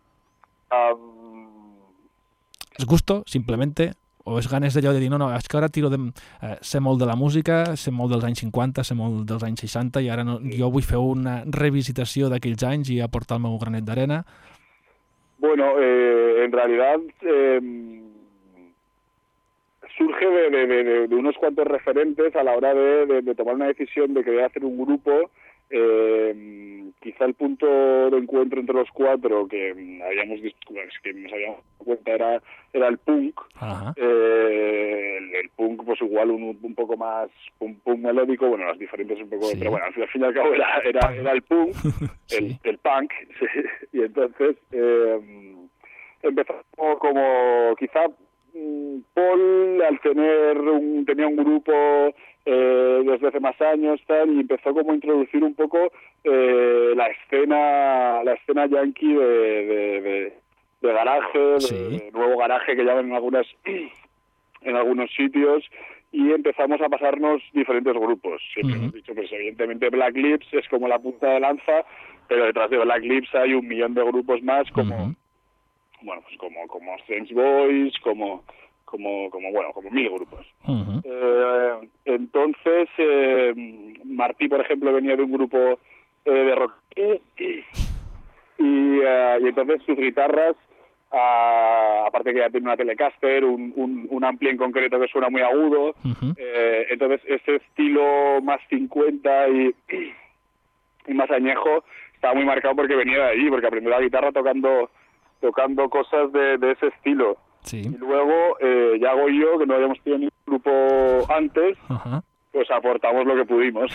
[SPEAKER 6] Um...
[SPEAKER 1] ¿Es gusto, simplemente? O és ganes d'allò de dir, no, no, és que ara tiro de... Eh, sé molt de la música, sé molt dels anys cinquanta, sé molt dels anys seixanta, i ara no, jo vull fer una revisitació d'aquells anys i aportar el meu granet d'arena?
[SPEAKER 6] Bueno, eh, en realidad eh, surge de, de, de, de unos cuantos referentes a la hora de, de, de tomar una decisión de querer hacer un grupo. Eh, quizá el punto de encuentro entre los cuatro que habíamos visto, que nos habíamos dado cuenta era, era el punk.
[SPEAKER 1] Ajá.
[SPEAKER 6] Eh, el, el punk pues igual un, un poco más un punk melódico, bueno, las diferentes un poco,
[SPEAKER 1] sí.
[SPEAKER 6] Pero bueno, al fin y al cabo era, era, era el punk,
[SPEAKER 1] sí.
[SPEAKER 6] el, el punk, sí. Y entonces eh, empezó como, como quizá Paul al tener un, tenía un grupo eh, desde hace más años tal, y empezó como a introducir un poco eh, la escena la escena yankee de, de, de, de garaje,
[SPEAKER 1] sí.
[SPEAKER 6] de, de nuevo garaje que llaman en algunas en algunos sitios, y empezamos a pasarnos diferentes grupos. Siempre uh-huh. hemos dicho, pues evidentemente Black Lips es como la punta de lanza, pero detrás de Black Lips hay un millón de grupos más como uh-huh. bueno, pues como como Strange Boys, como como como bueno, como mil grupos. Uh-huh. Eh, entonces eh, Martí, por ejemplo, venía de un grupo eh, de rock y, y, uh, y entonces sus guitarras, uh, aparte que ya tiene una Telecaster, un, un, un ampli en concreto que suena muy agudo, uh-huh. eh, entonces ese estilo más cincuenta y, y más añejo estaba muy marcado porque venía de allí, porque aprendió la guitarra tocando tocando cosas de, de ese estilo.
[SPEAKER 1] Sí.
[SPEAKER 6] Y luego eh, Yago y yo, que no habíamos tenido ningún grupo antes, uh-huh. pues aportamos lo que pudimos.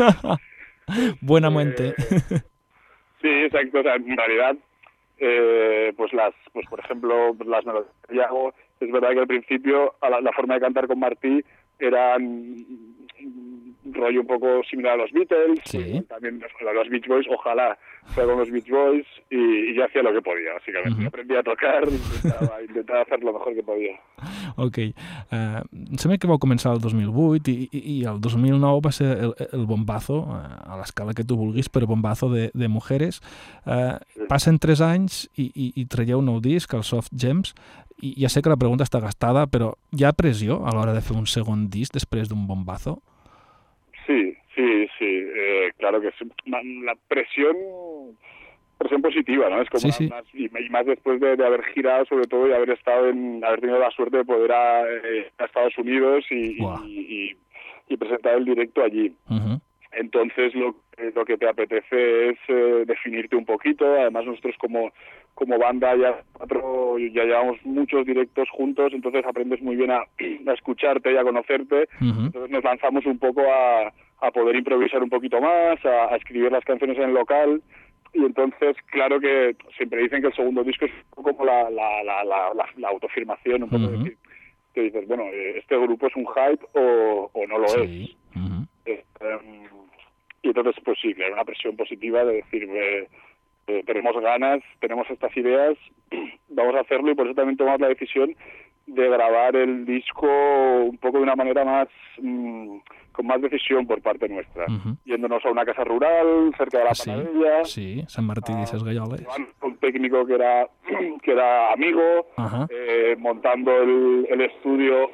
[SPEAKER 1] Buenamente.
[SPEAKER 6] Eh, sí, exacto. O sea, en realidad, eh, pues las, pues por ejemplo, las melodías de Yago, es verdad que al principio la, la forma de cantar con Martí eran rollo un poco similar a los Beatles,
[SPEAKER 1] sí.
[SPEAKER 6] También a los Beach Boys, ojalá fuera con los Beach Boys, y, y yo hacía lo que podía, básicamente. Uh-huh. Aprendí a tocar, intentava, intentava fer lo mejor que podia.
[SPEAKER 1] Ok. Uh, sembla que vau començar el dos mil vuit i, i, i el dos mil nou va ser el, el bombazo, uh, a l'escala que tu vulguis, però bombazo de, de Mujeres. Uh, sí. Passen tres anys i, i, i traieu un nou disc, el Soft Gems, i ja sé que la pregunta està gastada, però hi ha pressió a l'hora de fer un segon disc després d'un bombazo?
[SPEAKER 6] Sí, sí, sí, eh, claro que sí. La presión, presión positiva, ¿no? Es como
[SPEAKER 1] sí, sí.
[SPEAKER 6] Más, y, y más después de, de haber girado, sobre todo, y haber estado en, haber tenido la suerte de poder a, eh, a Estados Unidos y, wow. y, y, y presentar el directo allí. Uh-huh. Entonces lo, lo que te apetece es eh, definirte un poquito. Además nosotros como como banda ya cuatro, ya llevamos muchos directos juntos, entonces aprendes muy bien a, a escucharte y a conocerte. Uh-huh. Entonces nos lanzamos un poco a, a poder improvisar un poquito más, a, a escribir las canciones en el local, y entonces claro que siempre dicen que el segundo disco es como la, la, la, la, la, la autoafirmación, un poco uh-huh. decir, que dices, bueno, este grupo es un hype o, o no lo
[SPEAKER 1] sí.
[SPEAKER 6] es.
[SPEAKER 1] Uh-huh.
[SPEAKER 6] Eh, um, y entonces pues sí, claro, una presión positiva de decir... Eh, Eh, tenemos ganas, tenemos estas ideas, vamos a hacerlo, y por eso también tomamos la decisión de grabar el disco un poco de una manera más, mmm, con más decisión por parte nuestra, uh-huh. yéndonos a una casa rural, cerca de la
[SPEAKER 1] sí,
[SPEAKER 6] Panadella.
[SPEAKER 1] Sí, Sant Martí de Ses Galloles.
[SPEAKER 6] Un técnico que era, que era amigo, uh-huh. eh, montando el, el estudio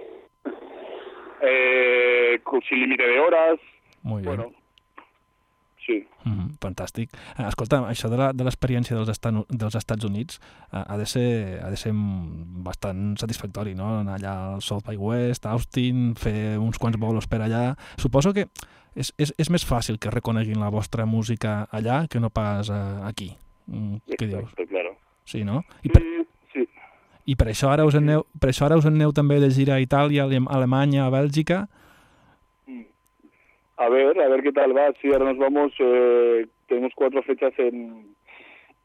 [SPEAKER 6] eh, sin límite de horas.
[SPEAKER 1] Muy bien.
[SPEAKER 6] Bueno, sí.
[SPEAKER 1] Mm, fantàstic. Escolta, això de, la, de l'experiència dels, Estan, dels Estats Units uh, ha, de ser, ha de ser bastant satisfactori, no? Anar allà al South by West, Austin, fer uns quants bolos per allà. Suposo que és, és, és més fàcil que reconeguin la vostra música allà que no pas uh, aquí. Mm, què dius?
[SPEAKER 6] Claro.
[SPEAKER 1] Sí, no? I per,
[SPEAKER 6] sí, sí.
[SPEAKER 1] I per això ara us en aneu, per això ara us en aneu també de gira a Itàlia, a Alemanya, a Bèlgica?
[SPEAKER 6] A ver, a ver qué tal va. Sí, ahora nos vamos, eh, tenemos cuatro fechas en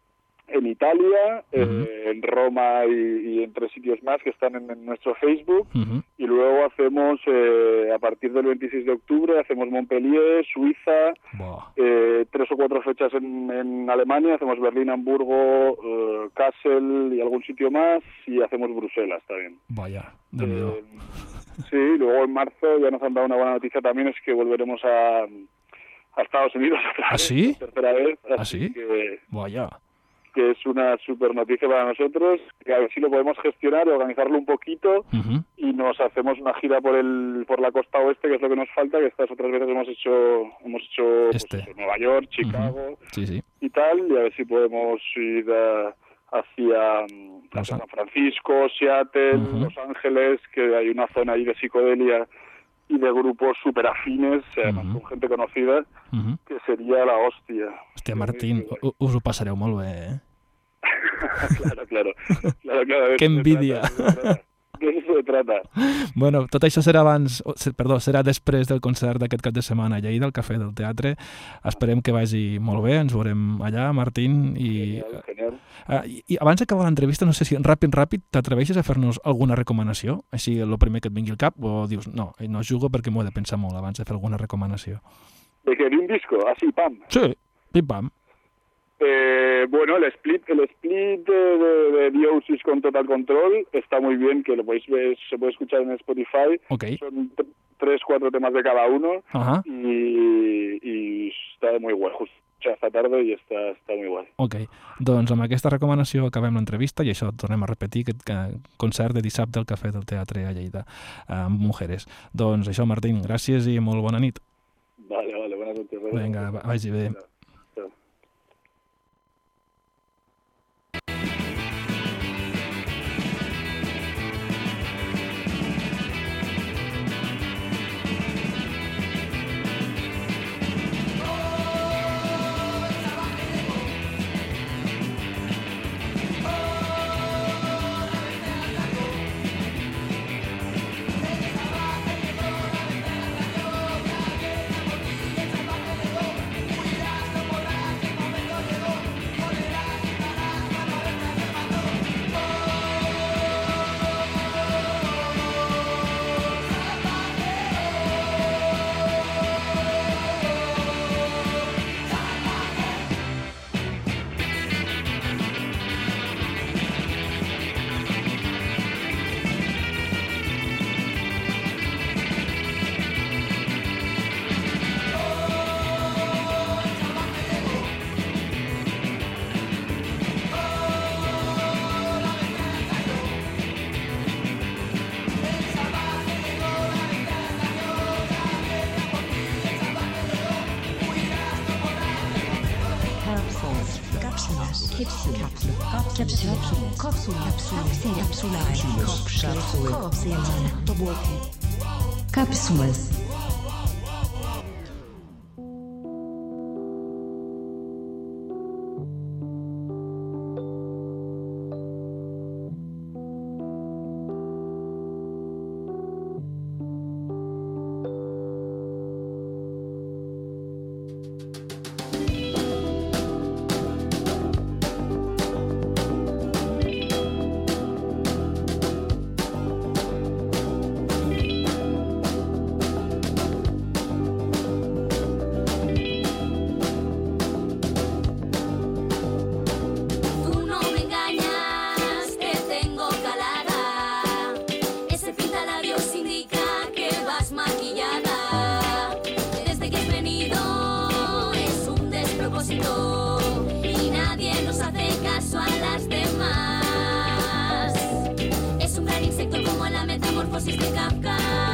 [SPEAKER 6] en Italia,
[SPEAKER 1] Uh-huh.
[SPEAKER 6] eh, en Roma y, y en tres sitios más que están en, en nuestro Facebook.
[SPEAKER 1] Uh-huh.
[SPEAKER 6] Y luego hacemos, eh, a partir del veintiséis de octubre, hacemos Montpellier, Suiza,
[SPEAKER 1] Buah.
[SPEAKER 6] eh, tres o cuatro fechas en, en Alemania, hacemos Berlín, Hamburgo, eh, Kassel y algún sitio más, y hacemos Bruselas también.
[SPEAKER 1] Vaya, de miedo.
[SPEAKER 6] Eh, sí, luego en marzo ya nos han dado una buena noticia también, es que volveremos a, a Estados Unidos otra
[SPEAKER 1] ¿Ah,
[SPEAKER 6] vez,
[SPEAKER 1] sí?
[SPEAKER 6] por tercera vez.
[SPEAKER 1] ¿Ah, sí?
[SPEAKER 6] Que,
[SPEAKER 1] Vaya.
[SPEAKER 6] que es una super noticia para nosotros, que a ver si lo podemos gestionar y organizarlo un poquito,
[SPEAKER 1] Uh-huh.
[SPEAKER 6] y nos hacemos una gira por el por la costa oeste, que es lo que nos falta, que estas otras veces hemos hecho hemos hecho pues,
[SPEAKER 1] Este.
[SPEAKER 6] eso, Nueva York, Chicago,
[SPEAKER 1] Uh-huh. Sí, sí.
[SPEAKER 6] y tal, y a ver si podemos ir a, hacia, mm,
[SPEAKER 1] Los
[SPEAKER 6] hacia
[SPEAKER 1] An-
[SPEAKER 6] San Francisco, Seattle,
[SPEAKER 1] Ujú.
[SPEAKER 6] Los Ángeles, que hay una zona ahí de psicodelia y de grupos súper afines, además
[SPEAKER 1] Ujú.
[SPEAKER 6] con gente conocida,
[SPEAKER 1] Uh-huh.
[SPEAKER 6] que sería la hostia.
[SPEAKER 1] Hòstia, Martín, u- us ho passareu molt bé, eh?
[SPEAKER 6] claro, claro, claro, claro. de
[SPEAKER 1] Qué
[SPEAKER 6] eso se
[SPEAKER 1] envidia.
[SPEAKER 6] trata, de eso se trata. De eso se trata.
[SPEAKER 1] Bueno, tot això serà abans, o, se- perdó, serà després del concert d'aquest cap de setmana a Lleida, al Cafè del Teatre. Esperem que vagi molt bé, ens veurem allà, Martín, i,
[SPEAKER 6] Genial, genial.
[SPEAKER 1] uh, i, i abans d'acabar l'entrevista, no sé si ràpid, ràpid, t'atreveixes a fer-nos alguna recomanació? Així, el primer que et vingui al cap, o dius, no, no jugo perquè m'ho he de pensar molt abans de fer alguna recomanació?
[SPEAKER 6] De que de un disco, así, pam.
[SPEAKER 1] Sí, pim-pam.
[SPEAKER 6] Eh, bueno, el split, el split de, de, de Diosis con Total Control está muy bien, que lo podéis ver, se puede escuchar en Spotify.
[SPEAKER 1] Ok.
[SPEAKER 6] Son t- tres, cuatro temas de cada uno,
[SPEAKER 1] Ahà,
[SPEAKER 6] y, y está muy guay. Justo esta tarde y está, está muy guay.
[SPEAKER 1] ok. Doncs amb aquesta recomanació acabem l'entrevista i això tornem a repetir aquest eh, concert de dissabte al Cafè del Teatre a Lleida eh, amb Mujeres. Doncs això, Martín, gràcies i molt bona nit.
[SPEAKER 6] Vale, vale, buenas noches.
[SPEAKER 1] Vinga, va- vagi bé.
[SPEAKER 6] Chao.
[SPEAKER 5] Cápsulas. Cápsula. Cápsula. Cápsula. Cápsula. Cápsula. Cápsulas.
[SPEAKER 3] Tú no me engañas, te tengo calada. Ese pintalabios indica que vas maquillada. Desde que has venido es un despropósito y nadie nos hace caso a las demás. Es un gran insecto como en la metamorfosis de Kafka.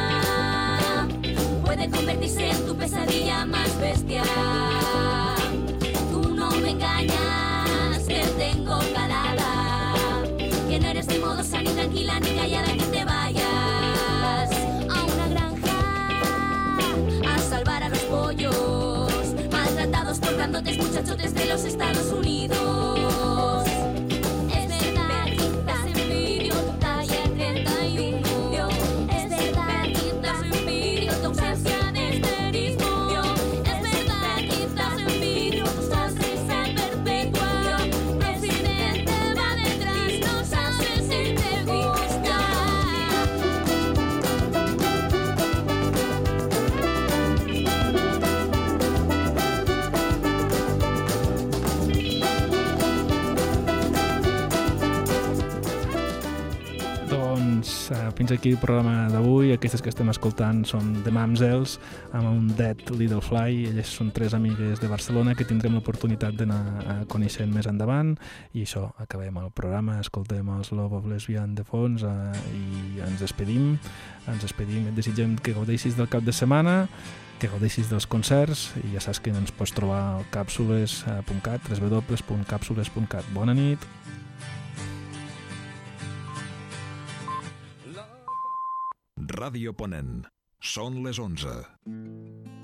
[SPEAKER 3] Puede convertirse en tu pesadilla más bestia. Tú no me engañas, te tengo calada. Que no eres ni modosa, ni tranquila, ni callada, ni te vayas a una granja a salvar a los pollos maltratados por grandotes muchachotes de los Estados Unidos. Es verdad, das envidio tu talla treinta y uno. Es verdad, das envidio tu ausencia de esterismo. Es verdad, das envidio tu sonrisa perpetua. Presidente
[SPEAKER 1] res, uh, fins aquí el programa d'avui. Aquestes que estem escoltant són The Mamsels amb un Dead Little Fly. Elles són tres amigues de Barcelona que tindrem l'oportunitat d'anar coneixent més endavant, i això, acabem el programa, escoltem els Love of Lesbian de fons uh, i ens despedim ens despedim, et desitgem que gaudeixis del cap de setmana, que gaudeixis dels concerts, i ja saps que ens pots trobar al càpsules punt cat, w w w punt càpsules punt cat. Bona nit.
[SPEAKER 7] Ràdio Ponent. Són les onze.